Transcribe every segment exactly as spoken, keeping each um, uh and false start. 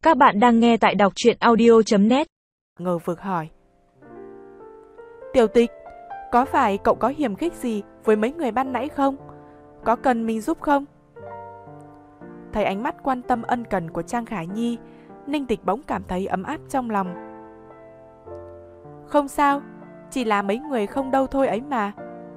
Các bạn đang nghe tại đọc truyện audio chấm net. Ngờ vực hỏi. Tiểu Tịch, có phải cậu có hiềm khích gì với mấy người ban nãy không? Có cần mình giúp không? Thấy ánh mắt quan tâm ân cần của Trang Khả Nhi, Ninh Tịch bỗng cảm thấy ấm áp trong lòng. Không sao, chỉ là mấy người không đâu thôi ấy mà.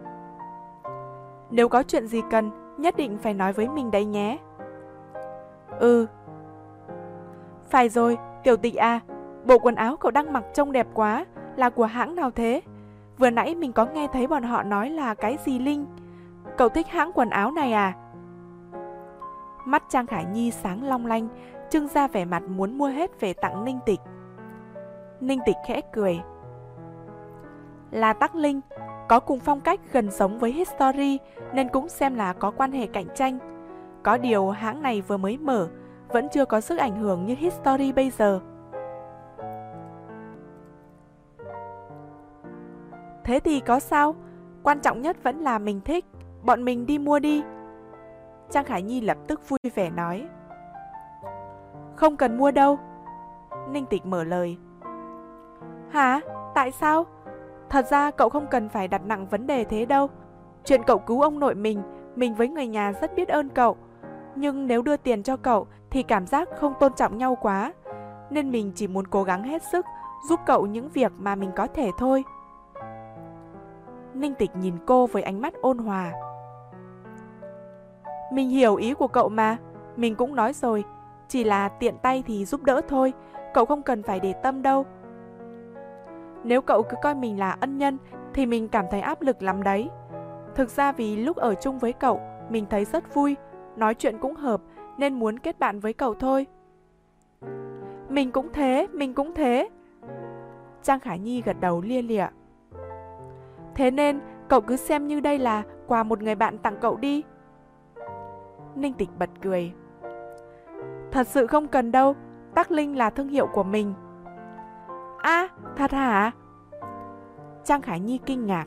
Nếu có chuyện gì cần, nhất định phải nói với mình đấy nhé. Ừ. Phải rồi, Tiểu Tịch à, bộ quần áo cậu đang mặc trông đẹp quá, là của hãng nào thế? Vừa nãy mình có nghe thấy bọn họ nói là cái gì Linh. Cậu thích hãng quần áo này à? Mắt Trang Khả Nhi sáng long lanh, trưng ra vẻ mặt muốn mua hết về tặng Ninh Tịch. Ninh Tịch khẽ cười. Là Tắc Linh, có cùng phong cách gần giống với History nên cũng xem là có quan hệ cạnh tranh. Có điều hãng này vừa mới mở, vẫn chưa có sức ảnh hưởng như History bây giờ. Thế thì có sao? Quan trọng nhất vẫn là mình thích, bọn mình đi mua đi. Trang Khả Nhi lập tức vui vẻ nói. Không cần mua đâu. Ninh Tịch mở lời. Hả? Tại sao? Thật ra cậu không cần phải đặt nặng vấn đề thế đâu. Chuyện cậu cứu ông nội mình, mình với người nhà rất biết ơn cậu. Nhưng nếu đưa tiền cho cậu thì cảm giác không tôn trọng nhau quá. Nên mình chỉ muốn cố gắng hết sức giúp cậu những việc mà mình có thể thôi. Ninh Tịch nhìn cô với ánh mắt ôn hòa. Mình hiểu ý của cậu mà, mình cũng nói rồi, chỉ là tiện tay thì giúp đỡ thôi, cậu không cần phải để tâm đâu. Nếu cậu cứ coi mình là ân nhân thì mình cảm thấy áp lực lắm đấy. Thực ra vì lúc ở chung với cậu, mình thấy rất vui, nói chuyện cũng hợp nên muốn kết bạn với cậu thôi. Mình cũng thế, mình cũng thế. Trang Khả Nhi gật đầu lia lịa. Thế nên cậu cứ xem như đây là quà một người bạn tặng cậu đi. Ninh Tịch bật cười. Thật sự không cần đâu, Tắc Linh là thương hiệu của mình. À, thật hả? Trang Khả Nhi kinh ngạc.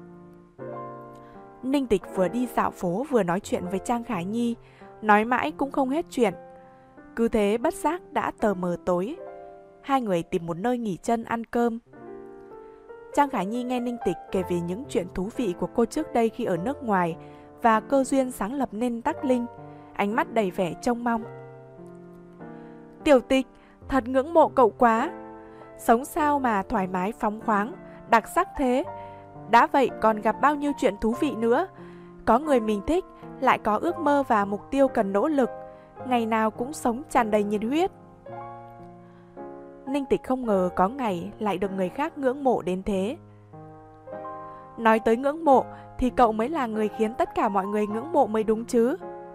Ninh Tịch vừa đi dạo phố vừa nói chuyện với Trang Khả Nhi, nói mãi cũng không hết chuyện. Cứ thế bất giác đã tờ mờ tối. Hai người tìm một nơi nghỉ chân ăn cơm. Trang Khả Nhi nghe Ninh Tịch kể về những chuyện thú vị của cô trước đây khi ở nước ngoài và cơ duyên sáng lập nên Tắc Linh, ánh mắt đầy vẻ trông mong. Tiểu Tịch, thật ngưỡng mộ cậu quá. Sống sao mà thoải mái phóng khoáng, đặc sắc thế. Đã vậy còn gặp bao nhiêu chuyện thú vị nữa. Có người mình thích, lại có ước mơ và mục tiêu cần nỗ lực. Ngày nào cũng sống tràn đầy nhiệt huyết. Ninh Tịch không ngờ có ngày lại được người khác ngưỡng mộ đến thế. Nói tới ngưỡng mộ thì cậu mới là người khiến tất cả mọi người ngưỡng mộ mới đúng chứ.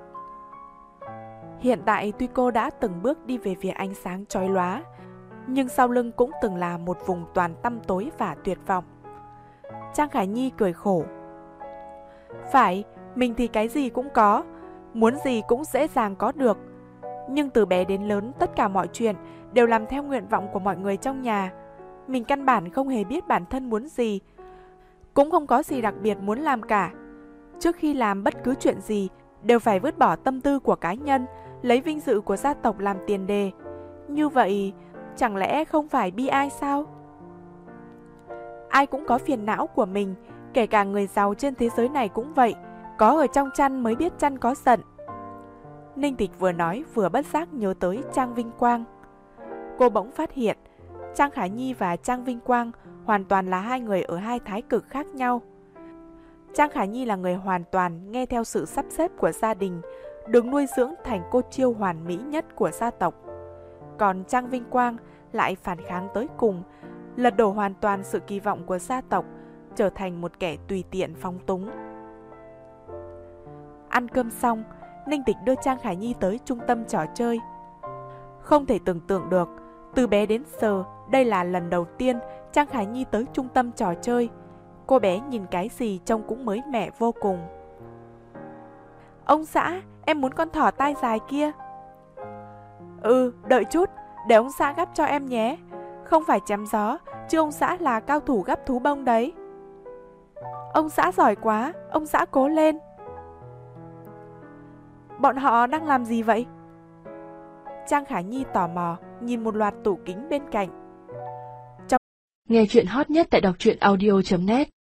Hiện tại tuy cô đã từng bước đi về phía ánh sáng chói lóa, nhưng sau lưng cũng từng là một vùng toàn tăm tối và tuyệt vọng. Trang Khả Nhi cười khổ. Phải, mình thì cái gì cũng có, muốn gì cũng dễ dàng có được. Nhưng từ bé đến lớn tất cả mọi chuyện đều làm theo nguyện vọng của mọi người trong nhà. Mình căn bản không hề biết bản thân muốn gì, cũng không có gì đặc biệt muốn làm cả. Trước khi làm bất cứ chuyện gì đều phải vứt bỏ tâm tư của cá nhân, lấy vinh dự của gia tộc làm tiền đề. Như vậy chẳng lẽ không phải bi ai sao? Ai cũng có phiền não của mình, kể cả người giàu trên thế giới này cũng vậy. Có ở trong chăn mới biết chăn có giận. Ninh Tịch vừa nói vừa bất giác nhớ tới Trang Vinh Quang. Cô bỗng phát hiện Trang Khả Nhi và Trang Vinh Quang hoàn toàn là hai người ở hai thái cực khác nhau. Trang Khả Nhi là người hoàn toàn nghe theo sự sắp xếp của gia đình, được nuôi dưỡng thành cô chiêu hoàn mỹ nhất của gia tộc. Còn Trang Vinh Quang lại phản kháng tới cùng, lật đổ hoàn toàn sự kỳ vọng của gia tộc, trở thành một kẻ tùy tiện phóng túng. Ăn cơm xong, Ninh Tịch đưa Trang Khả Nhi tới trung tâm trò chơi. Không thể tưởng tượng được, từ bé đến giờ, đây là lần đầu tiên Trang Khả Nhi tới trung tâm trò chơi. Cô bé nhìn cái gì trông cũng mới mẻ vô cùng. Ông xã, em muốn con thỏ tai dài kia. Ừ, đợi chút, để ông xã gắp cho em nhé. Không phải chém gió, chứ ông xã là cao thủ gắp thú bông đấy. Ông xã giỏi quá, ông xã cố lên. Bọn họ đang làm gì vậy? Trang Khả Nhi tò mò nhìn một loạt tủ kính bên cạnh. Nghe chuyện hot nhất tại đọc truyện audio chấm net